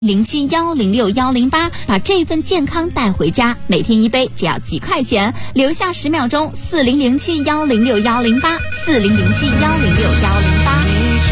0710610618，把这份健康带回家，每天一杯，只要几块钱，留下10秒钟，4007106108，4007106108。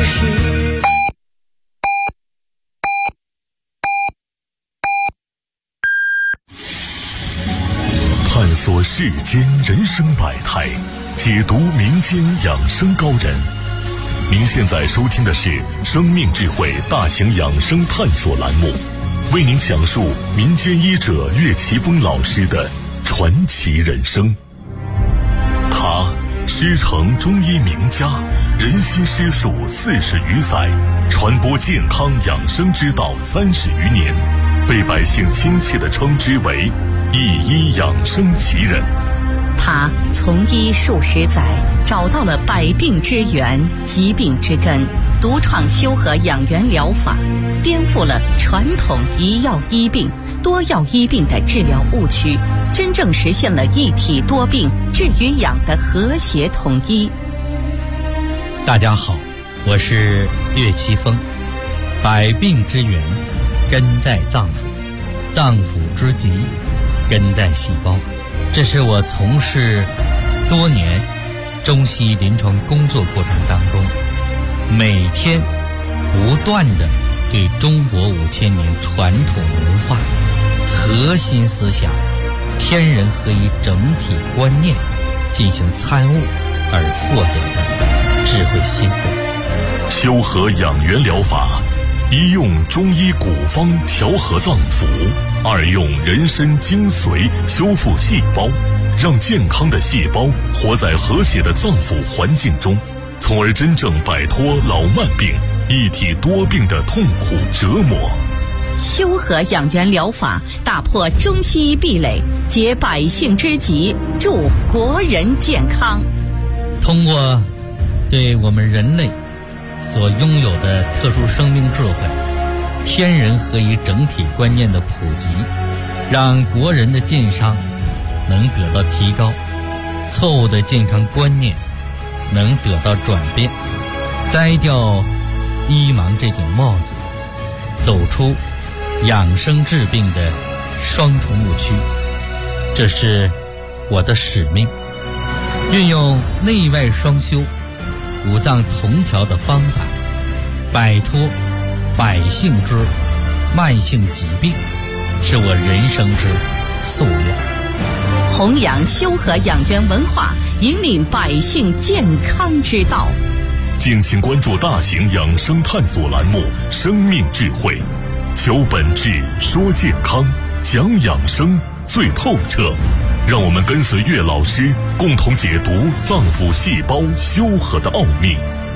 探索世间人生百态，解读民间养生高人。您现在收听的是生命智慧大型养生探索栏目，为您讲述民间医者岳奇峰老师的传奇人生。他师承中医名家，人心师术40余载，传播健康养生之道30余年，被百姓亲切地称之为一医养生奇人。 他从医数十载，找到了百病之源、疾病之根，独创修和养元疗法，颠覆了传统一药医病、多药医病的治疗误区，真正实现了一体多病治与养的和谐统一。 大家好，我是岳奇峰。百病之源根在脏腑，脏腑之疾根在细胞。这是我从事多年中西医临床工作过程当中，每天不断的对中国5000年传统文化核心思想天人合一整体观念进行参悟而获得的智慧心得。 修和养元疗法，一用中医古方调和脏腑，二用人参精髓修复细胞，让健康的细胞活在和谐的脏腑环境中，从而真正摆脱老慢病、一体多病的痛苦折磨。 修和养元疗法打破中西医壁垒，解百姓之急，助国人健康。 通过对我们人类所拥有的特殊生命智慧、天人合一整体观念的普及，让国人的健康能得到提高，错误的健康观念能得到转变，摘掉医盲这顶帽子，走出养生治病的双重误区。这是我的使命，运用内外双修、五脏同调的方法，摆脱百姓之慢性疾病，是我人生之夙愿。 弘扬修和养元文化，引领百姓健康之道。 敬请关注大型养生探索栏目《生命智慧》，求本质，说健康，讲养生最透彻。让我们跟随岳老师，共同解读脏腑细胞修和的奥秘。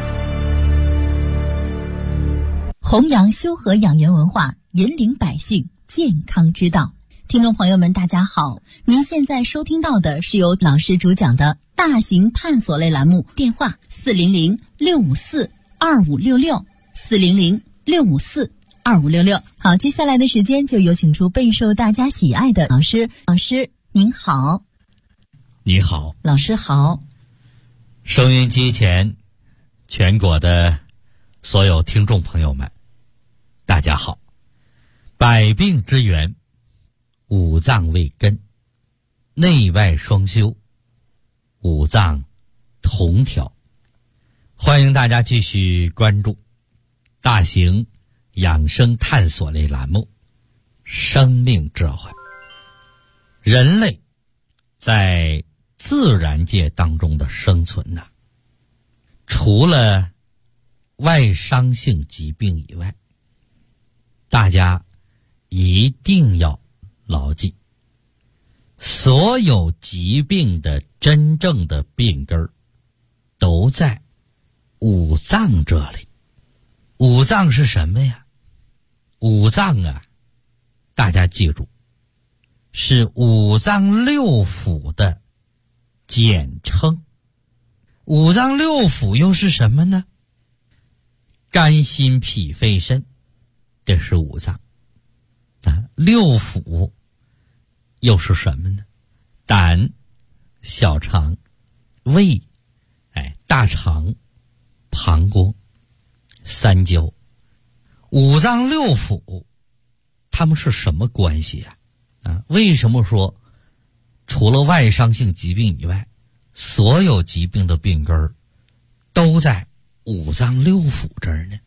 弘扬修和养元文化，引领百姓健康之道。听众朋友们大家好，您现在收听到的是由老师主讲的大型探索类栏目，电话400-654-2566，400-654-2566。好，接下来的时间就有请出备受大家喜爱的老师。老师您好。 你好。 老师好。 收音机前全国的所有听众朋友们大家好。百病之源，五脏为根，内外双修，五脏同调。欢迎大家继续关注大型养生探索类栏目《生命智慧》。人类在自然界当中的生存呢，除了外伤性疾病以外，大家一定要牢记，所有疾病的真正的病根儿都在五脏这里。五脏是什么呀？五脏啊，大家记住，是五脏六腑的简称。五脏六腑又是什么呢？肝心脾肺肾，这是五脏啊。六腑又是什么呢？胆、小肠、胃、大肠、膀胱、三焦。五脏六腑它们是什么关系为什么说除了外伤性疾病以外，所有疾病的病根儿都在五脏六腑这儿呢？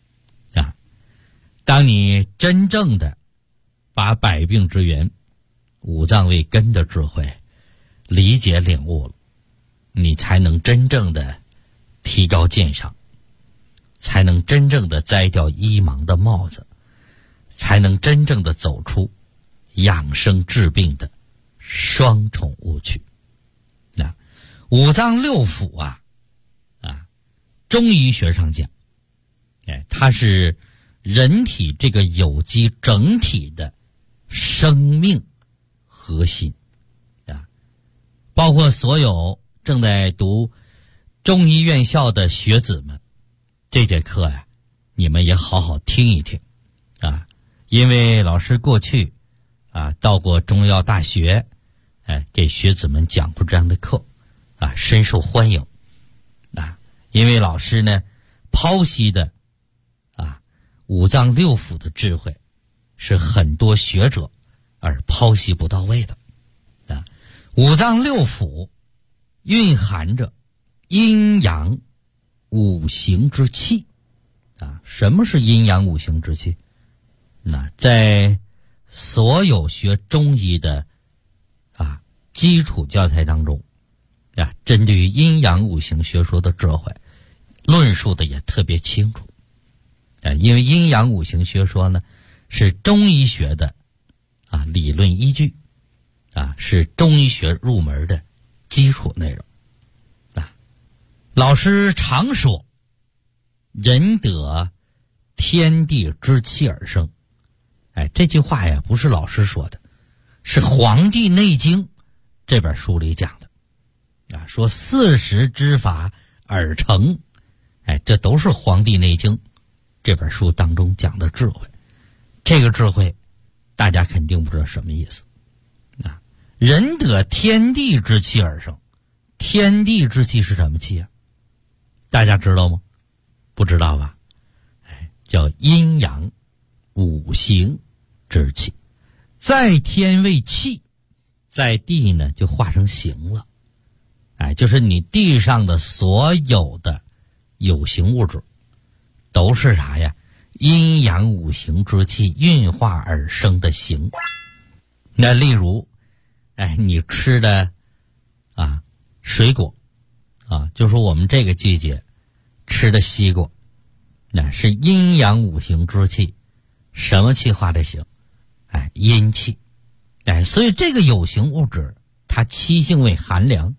当你真正的把百病之源、五脏为根的智慧理解领悟了，你才能真正的提高鉴赏，才能真正的摘掉医盲的帽子，才能真正的走出养生治病的双重误区。五脏六腑中医学上讲，它是人体这个有机整体的生命核心包括所有正在读中医院校的学子们，这节课你们也好好听一听因为老师过去到过中药大学，给学子们讲过这样的课深受欢迎因为老师呢剖析的五脏六腑的智慧是很多学者而剖析不到位的五脏六腑蕴含着阴阳五行之气什么是阴阳五行之气？在所有学中医的基础教材当中针对于阴阳五行学说的智慧论述的也特别清楚因为阴阳五行学说呢是中医学的理论依据是中医学入门的基础内容老师常说人得天地之气而生这句话不是老师说的，是《黄帝内经》这本书里讲的说40之法而成这都是《黄帝内经》这本书当中讲的智慧。这个智慧大家肯定不知道什么意思人得天地之气而生，天地之气是什么气大家知道吗？不知道吧？叫阴阳五行之气，在天为气，在地呢就化成形了就是你地上的所有的有形物质都是啥呀？阴阳五行之气运化而生的形。那例如你吃的水果就说我们这个季节吃的西瓜，那是阴阳五行之气什么气化的形？阴气所以这个有形物质它气性为寒凉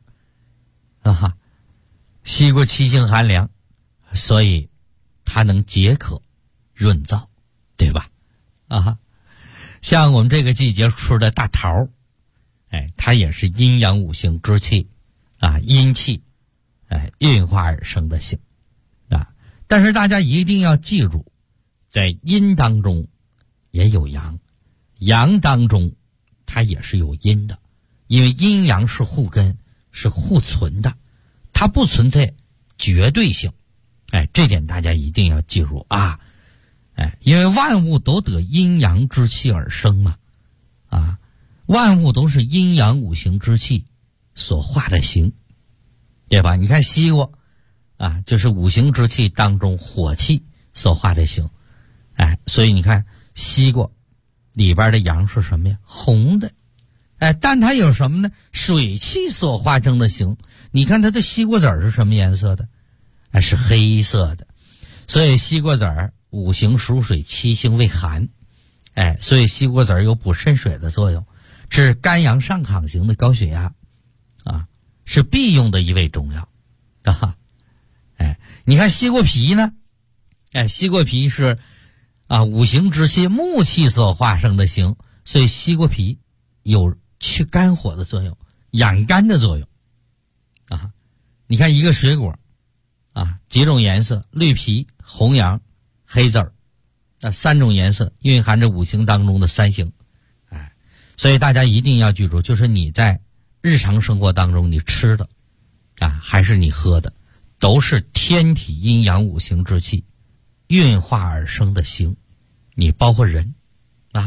西瓜气性寒凉，所以它能解渴润燥，对吧？像我们这个季节吃的大桃它也是阴阳五行之气阴气运化而生的形但是大家一定要记住，在阴当中也有阳，阳当中它也是有阴的，因为阴阳是互根，是互存的，它不存在绝对性这点大家一定要记住因为万物都得阴阳之气而生嘛万物都是阴阳五行之气所化的形，对吧？你看西瓜就是五行之气当中火气所化的形所以你看西瓜里边的阳是什么呀？红的但它有什么呢？水气所化成的形。你看它的西瓜籽是什么颜色的？是黑色的。所以西瓜籽五行属水，七性为寒所以西瓜籽有补肾水的作用，是肝阳上亢型的高血压是必用的一味中药你看西瓜皮呢西瓜皮是五行之气木气所化生的形，所以西瓜皮有去肝火的作用，养肝的作用你看一个水果几种颜色，绿皮、红阳、黑籽儿3种颜色蕴含着五行当中的三行所以大家一定要记住，就是你在日常生活当中你吃的还是你喝的，都是天体阴阳五行之气运化而生的形。你包括人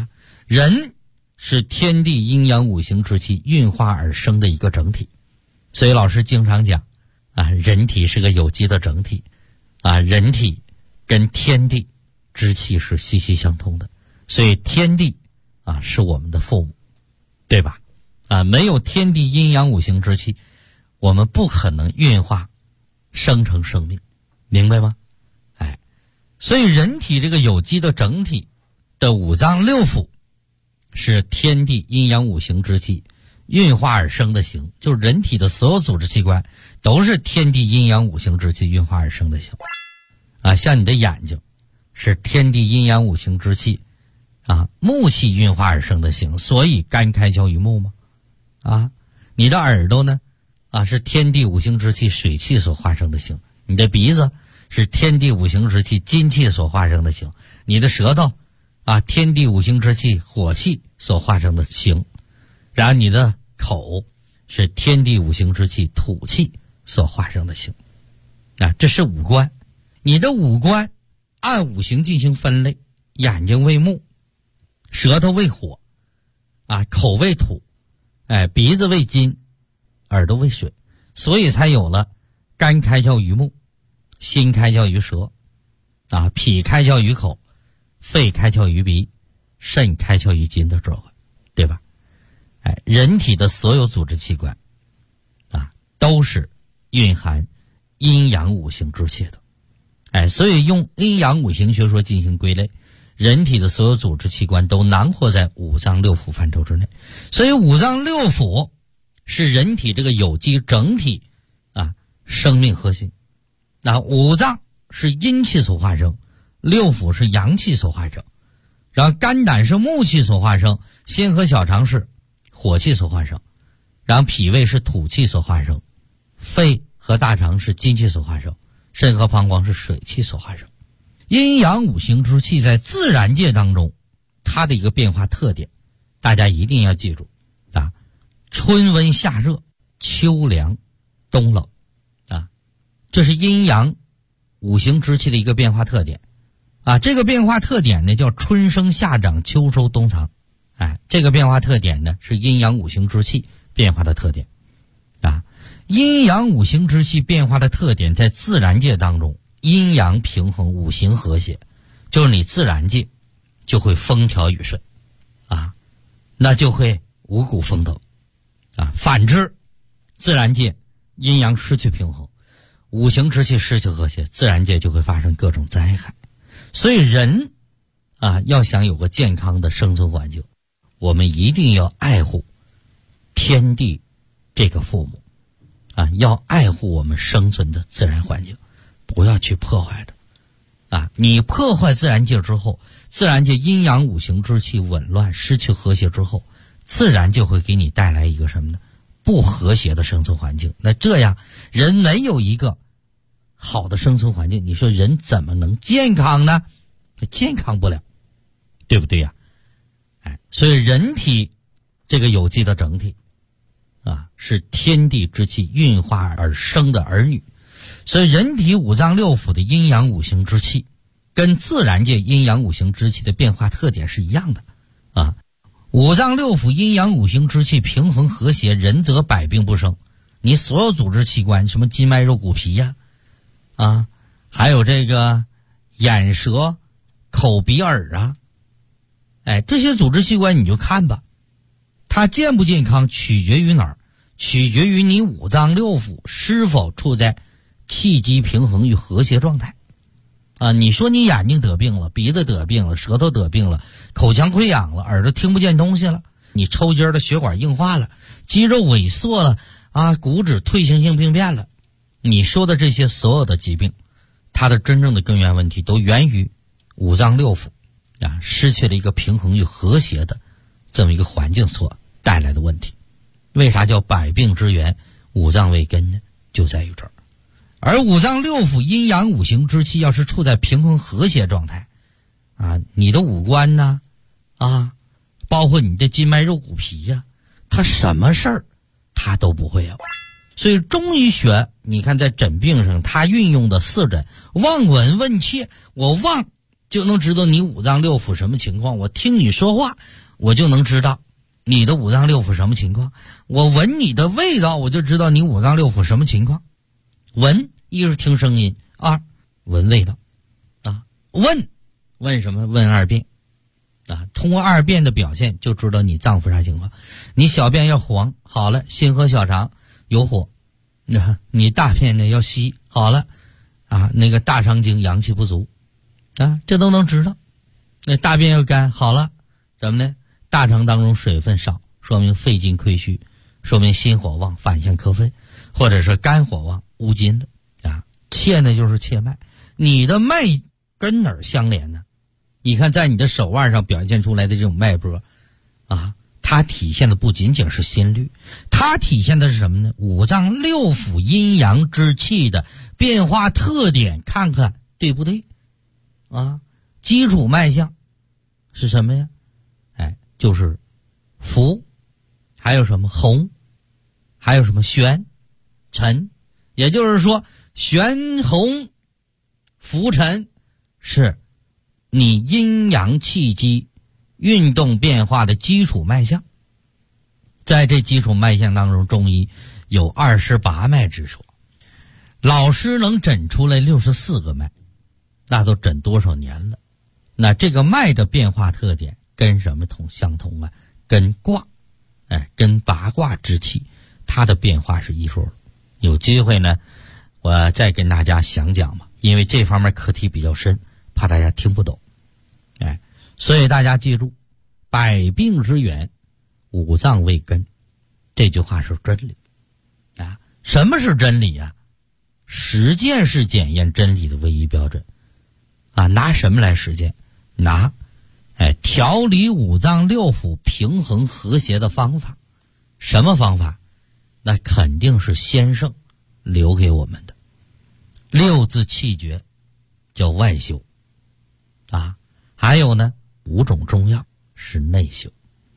人是天地阴阳五行之气运化而生的一个整体，所以老师经常讲人体是个有机的整体人体跟天地之气是息息相通的，所以天地是我们的父母，对吧？没有天地阴阳五行之气，我们不可能运化生成生命，明白吗？所以人体这个有机的整体的五脏六腑是天地阴阳五行之气运化而生的形，就是人体的所有组织器官都是天地阴阳五行之气运化而生的形像你的眼睛是天地阴阳五行之气木气运化而生的形，所以肝开窍于目嘛你的耳朵呢是天地五行之气水气所化生的形，你的鼻子是天地五行之气金气所化生的形，你的舌头天地五行之气火气所化生的形，然后你的口是天地五行之气土气所化生的形这是五官。你的五官按五行进行分类，眼睛为木，舌头为火口为土鼻子为金，耳朵为水，所以才有了肝开窍于目，心开窍于舌脾开窍于口，肺开窍于鼻，肾开窍于筋的智慧，对吧？人体的所有组织器官都是蕴含阴阳五行之气的所以用阴阳五行学说进行归类，人体的所有组织器官都囊括在五脏六腑范畴之内。所以五脏六腑是人体这个有机整体生命核心。五脏是阴气所化生，六腑是阳气所化生，然后肝胆是木气所化生，心和小肠是火气所化生，然后脾胃是土气所化生，肺和大肠是金气所化生，肾和膀胱是水气所化生。阴阳五行之气在自然界当中它的一个变化特点，大家一定要记住春温夏热，秋凉冬冷这是阴阳五行之气的一个变化特点这个变化特点呢叫春生夏长秋收冬藏这个变化特点呢是阴阳五行之气变化的特点阴阳五行之气变化的特点在自然界当中，阴阳平衡，五行和谐，就是你自然界就会风调雨顺那就会五谷丰登反之自然界阴阳失去平衡，五行之气失去和谐，自然界就会发生各种灾害。所以人要想有个健康的生存环境，我们一定要爱护天地这个父母要爱护我们生存的自然环境，不要去破坏它你破坏自然界之后，自然界阴阳五行之气紊乱失去和谐之后，自然就会给你带来一个什么呢？不和谐的生存环境。那这样人没有一个好的生存环境，你说人怎么能健康呢？健康不了，对不对呀？所以人体这个有机的整体是天地之气运化而生的儿女。所以人体五脏六腑的阴阳五行之气跟自然界阴阳五行之气的变化特点是一样的五脏六腑阴阳五行之气平衡和谐，人则百病不生。你所有组织器官，什么筋脉肉骨皮还有这个眼舌口鼻耳这些组织器官你就看吧，它健不健康取决于哪儿？取决于你五脏六腑是否处在气机平衡与和谐状态你说你眼睛得病了，鼻子得病了，舌头得病了，口腔溃疡了，耳朵听不见东西了，你抽筋的血管硬化了，肌肉萎缩了骨质退行性病变了，你说的这些所有的疾病，它的真正的根源问题都源于五脏六腑失去了一个平衡与和谐的这么一个环境所带来的问题。为啥叫百病之源五脏为根呢？就在于这儿。而五脏六腑阴阳五行之气要是处在平衡和谐状态你的五官呢包括你的筋脉肉骨皮它什么事儿它都不会有。所以中医学你看在诊病上它运用的四诊，望闻问切，我望就能知道你五脏六腑什么情况，我听你说话我就能知道你的五脏六腑什么情况。我闻你的味道，我就知道你五脏六腑什么情况。闻，一是听声音，二闻味道啊。问什么？问二便啊。通过二便的表现就知道你脏腑啥情况。你小便要黄，好了，心和小肠有火。你大便呢要稀，好了啊，那个大肠经阳气不足啊，这都能知道。那大便要干，好了，怎么呢？大肠当中水分少，说明肺经亏虚，说明心火旺，反向克肺，或者是肝火旺，乌金的啊。切呢就是切脉，你的脉跟哪儿相连呢？你看在你的手腕上表现出来的这种脉波啊，它体现的不仅仅是心律，它体现的是什么呢？五脏六腑阴阳之气的变化特点，看看对不对啊？基础脉象是什么呀？就是浮，还有什么红，还有什么玄、沉，也就是说玄红浮沉是你阴阳气机运动变化的基础脉象。在这基础脉象当中，中医有28脉之说，老师能诊出来64个脉，那都诊多少年了？那这个脉的变化特点跟什么相同啊？跟卦，跟八卦之气，它的变化是一说。有机会呢，我再跟大家详讲吧，因为这方面课题比较深，怕大家听不懂。所以大家记住，百病之源，五脏为根，这句话是真理啊。什么是真理啊？实践是检验真理的唯一标准啊。拿什么来实践？拿调理五脏六腑平衡和谐的方法。什么方法？那肯定是先生留给我们的六字气诀，叫外修啊。还有呢，5种中药是内修。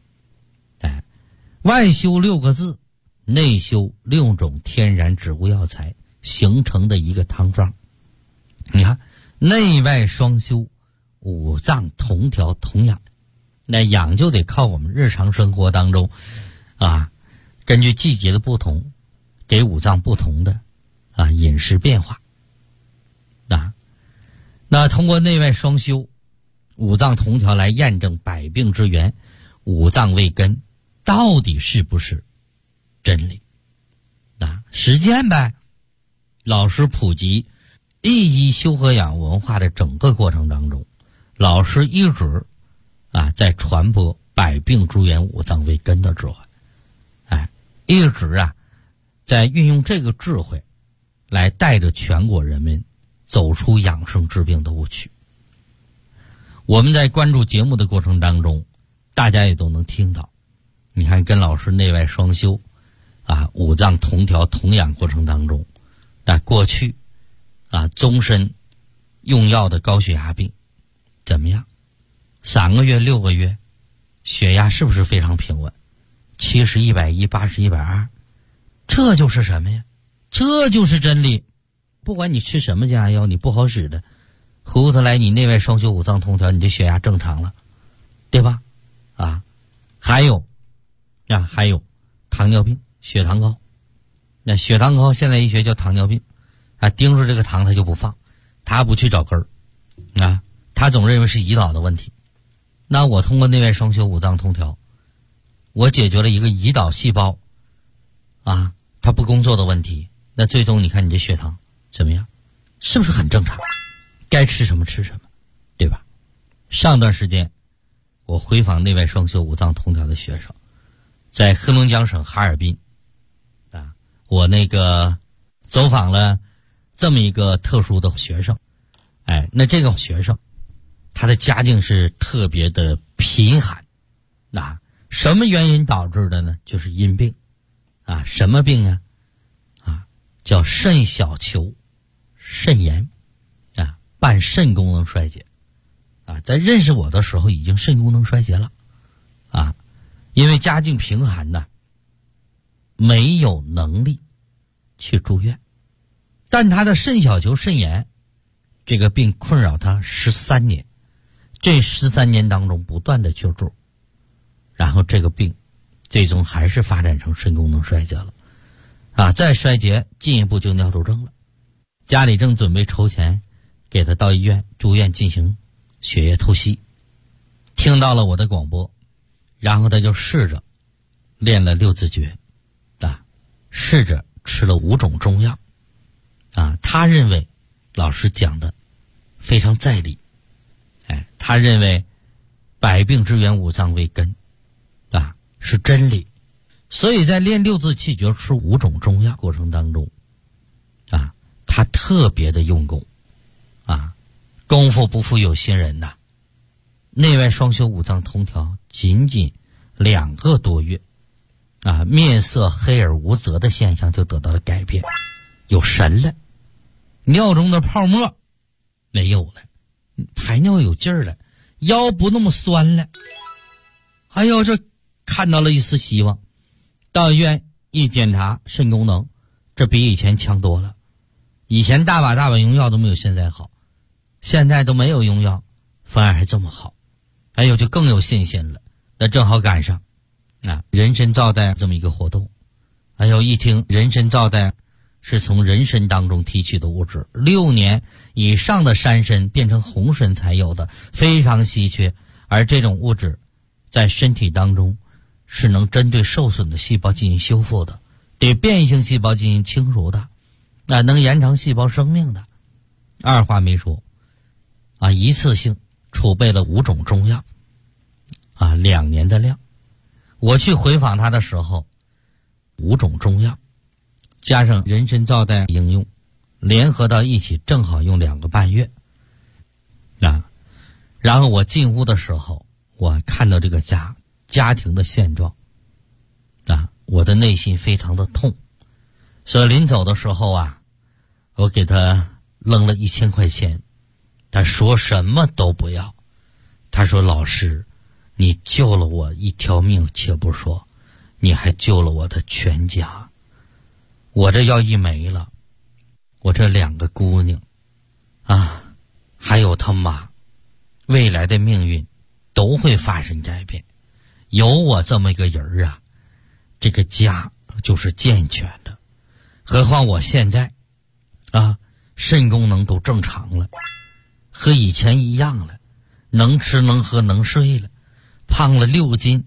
外修6个字，内修6种天然植物药材形成的一个汤方。你看，内外双修，五脏同调同养。那养就得靠我们日常生活当中啊，根据季节的不同，给五脏不同的饮食变化啊。那通过内外双修，五脏同调来验证百病之源，五脏为根，到底是不是真理啊？实践呗。老师普及一医修和养文化的整个过程当中，老师一直在传播百病之源，五脏为根的智慧，一直在运用这个智慧来带着全国人民走出养生治病的误区。我们在关注节目的过程当中，大家也都能听到，你看跟老师内外双修五脏同调同养过程当中，过去终身用药的高血压病怎么样？3个月6个月血压是不是非常平稳？70、110、80、120，这就是什么呀？这就是真理。不管你吃什么降压药，你不好使的，回过头来你内外双修五脏同调，你的血压正常了，对吧？还有糖尿病，血糖高。那血糖高现在医学叫糖尿病盯住这个糖他就不放，他不去找根儿他总认为是胰岛的问题。那我通过内外双修五脏同调，我解决了一个胰岛细胞它不工作的问题，那最终你看你这血糖怎么样？是不是很正常？该吃什么吃什么，对吧？上段时间我回访内外双修五脏同调的学生，在黑龙江省哈尔滨我那个走访了这么一个特殊的学生。那这个学生他的家境是特别的贫寒什么原因导致的呢？就是阴病什么病叫肾小球肾炎伴肾功能衰竭在认识我的时候已经肾功能衰竭了因为家境贫寒没有能力去住院，但他的肾小球肾炎这个病困扰他13年，这13年当中不断的求助然后这个病最终还是发展成肾功能衰竭了再衰竭进一步就尿毒症了。家里正准备筹钱给他到医院住院进行血液透析，听到了我的广播，然后他就试着练了六字诀试着吃了5种中药他认为老师讲的非常在理，他认为百病之源五脏为根是真理。所以在练六字气诀吃5种中药过程当中他特别的用功功夫不负有心人呐，内外双修五脏通调仅仅2个多月面色黑而无泽的现象就得到了改变，有神了，尿中的泡沫没有了，排尿有劲儿了，腰不那么酸了，这看到了一丝希望。到医院一检查肾功能，这比以前强多了，以前大把用药都没有现在好，现在都没有用药反而还这么好，就更有信心了。那正好赶上人参皂苷这么一个活动，一听人参皂苷是从人参当中提取的物质，6年以上的山参变成红参才有的，非常稀缺，而这种物质在身体当中是能针对受损的细胞进行修复的，对变异性细胞进行清除的，能延长细胞生命的。二话没说一次性储备了5种中药2年的量。我去回访他的时候，5种中药加上人参皂苷应用联合到一起正好用2个半月然后我进屋的时候，我看到这个家庭的现状我的内心非常的痛。所以临走的时候我给他扔了1000块钱，他说什么都不要，他说老师你救了我一条命且不说，你还救了我的全家，我这要一没了，我这2个姑娘还有他妈未来的命运都会发生改变，有我这么一个人这个家就是健全的。何况我现在肾功能都正常了，和以前一样了，能吃能喝能睡了，胖了6斤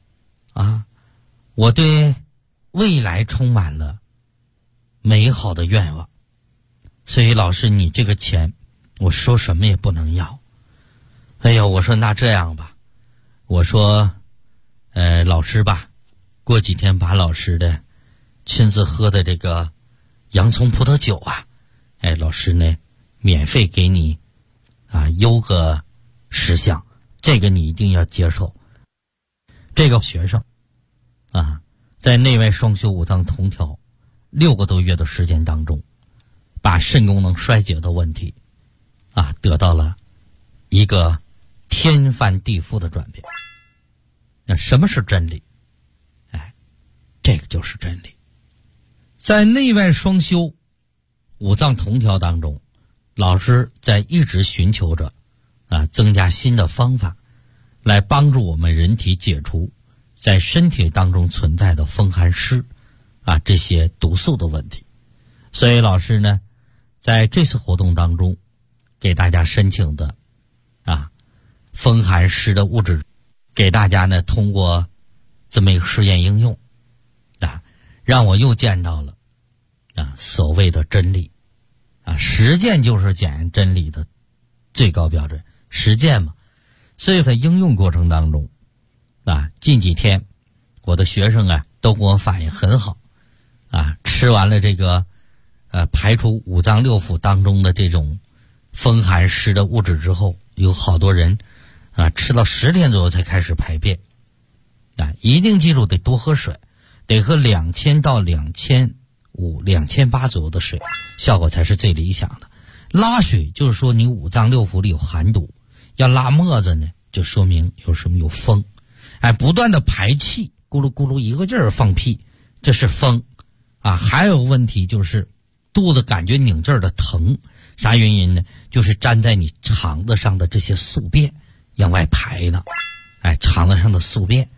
我对未来充满了美好的愿望。所以老师你这个钱我说什么也不能要。我说那这样吧，我说老师吧，过几天把老师的亲自喝的这个洋葱葡萄酒老师呢免费给你邮个10箱，这个你一定要接受。这个学生在内外双修五脏同调6个多月的时间当中，把肾功能衰竭的问题得到了一个天翻地覆的转变。那什么是真理？这个就是真理。在内外双修五脏同调当中，老师在一直寻求着增加新的方法，来帮助我们人体解除在身体当中存在的风寒湿这些毒素的问题。所以老师呢在这次活动当中给大家申请的风寒湿的物质，给大家呢通过这么一个试验应用让我又见到了所谓的真理实践就是检验真理的最高标准，实践嘛。所以在应用过程当中近几天我的学生都给我反应很好吃完了这个排除五脏六腑当中的这种风寒湿的物质之后，有好多人吃到10天左右才开始排便一定记住得多喝水，得喝2000到2500、2800左右的水，效果才是最理想的。拉水就是说你五脏六腑里有寒毒，要拉沫子呢就说明有什么有风不断的排气，咕噜咕噜一个劲儿放屁，这是风还有问题就是肚子感觉拧劲儿的疼，啥原因呢？就是粘在你肠子上的这些宿便往外排呢肠子上的宿便。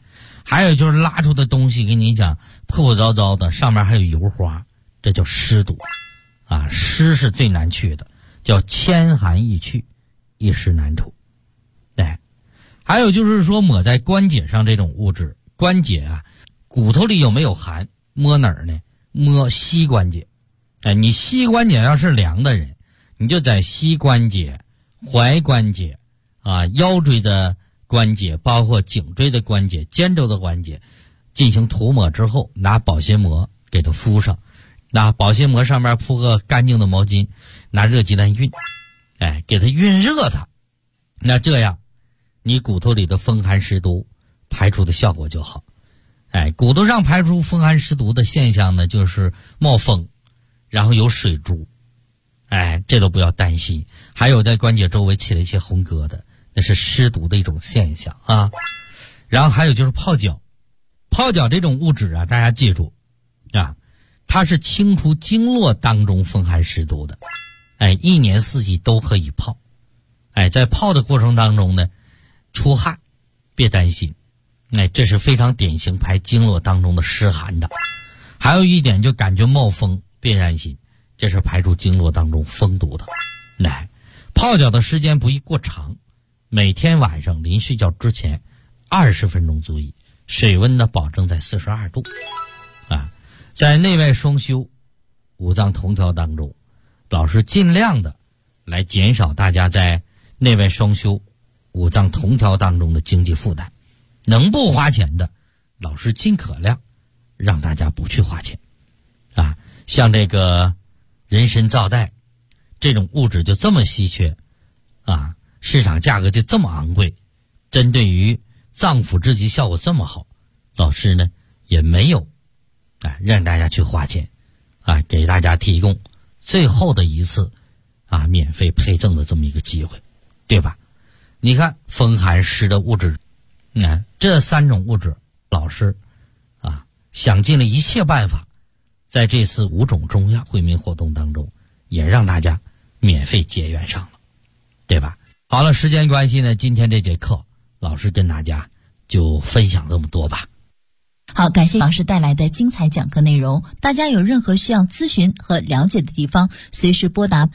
还有就是拉出的东西，跟你讲破破糟糟的，上面还有油花，这叫湿毒啊。湿是最难去的，叫千寒易去，一湿难除。对，还有就是说抹在关节上这种物质，关节啊，骨头里有没有寒？摸哪儿呢？摸膝关节。你膝关节要是凉的人，你就在膝关节、踝关节啊、腰椎的关节，包括颈椎的关节、肩周的关节进行涂抹之后，拿保鲜膜给它敷上，拿保鲜膜上面铺个干净的毛巾，拿热鸡蛋熨，给它熨热它。那这样你骨头里的风寒湿毒排出的效果就好。骨头上排出风寒湿毒的现象呢，就是冒风，然后有水珠，这都不要担心。还有在关节周围起了一些红疙瘩，那是湿毒的一种现象啊。然后还有就是泡脚，泡脚这种物质啊，大家记住啊，它是清除经络当中风寒湿毒的。一年四季都可以泡。在泡的过程当中呢，出汗别担心，这是非常典型排经络当中的湿寒的。还有一点就感觉冒风，别担心，这是排出经络当中风毒的。泡脚的时间不宜过长，每天晚上临睡觉之前20分钟足矣，水温呢保证在42度。在内外双修、五脏同调当中，老师尽量的来减少大家在内外双修、五脏同调当中的经济负担。能不花钱的，老师尽可量让大家不去花钱。像这个人参皂苷这种物质就这么稀缺市场价格就这么昂贵，针对于脏腑之疾效果这么好，老师呢也没有让大家去花钱给大家提供最后的一次免费配赠的这么一个机会，对吧？你看风寒湿的物质，这3种物质，老师想尽了一切办法，在这次5种中药惠民活动当中，也让大家免费结缘上了，对吧？好了，时间关系呢，今天这节课老师跟大家就分享这么多吧。 好，感谢老师带来的精彩讲课内容。大家有任何需要咨询和了解的地方，随时拨打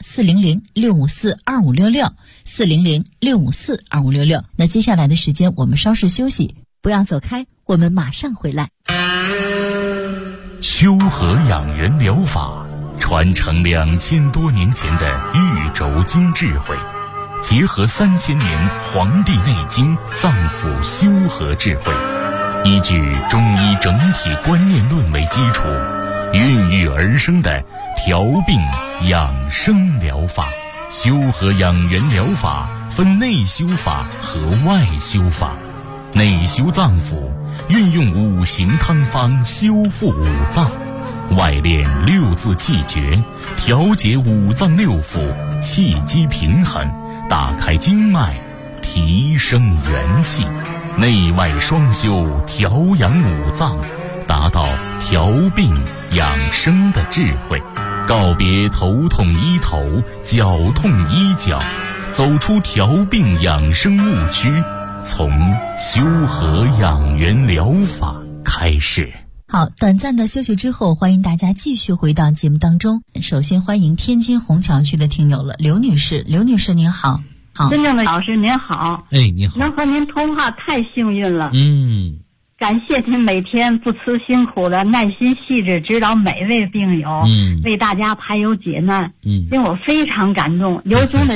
400-654-2566 400-654-2566。那接下来的时间我们稍事休息，不要走开，我们马上回来。 修和养元疗法传承2000多年前的玉轴经智慧，结合3000年《黄帝内经》脏腑修和智慧，依据中医整体观念论为基础，孕育而生的调病养生疗法。修和养元疗法分内修法和外修法。内修脏腑，运用5行汤方修复五脏；外练6字气诀，调节五脏六腑，气机平衡，打开经脉，提升元气。内外双修，调养五脏，达到调病养生的智慧。告别头痛医头，脚痛医脚，走出调病养生误区，从修和养元疗法开始。 好，短暂的休息之后，欢迎大家继续回到节目当中。首先欢迎天津虹桥区的听友了，刘女士。刘女士您好。好， 真正的老师您好。 你好。 能和您通话太幸运了。感谢您每天不辞辛苦的耐心细致指导每位病友，为大家排忧解难，令我非常感动，由衷的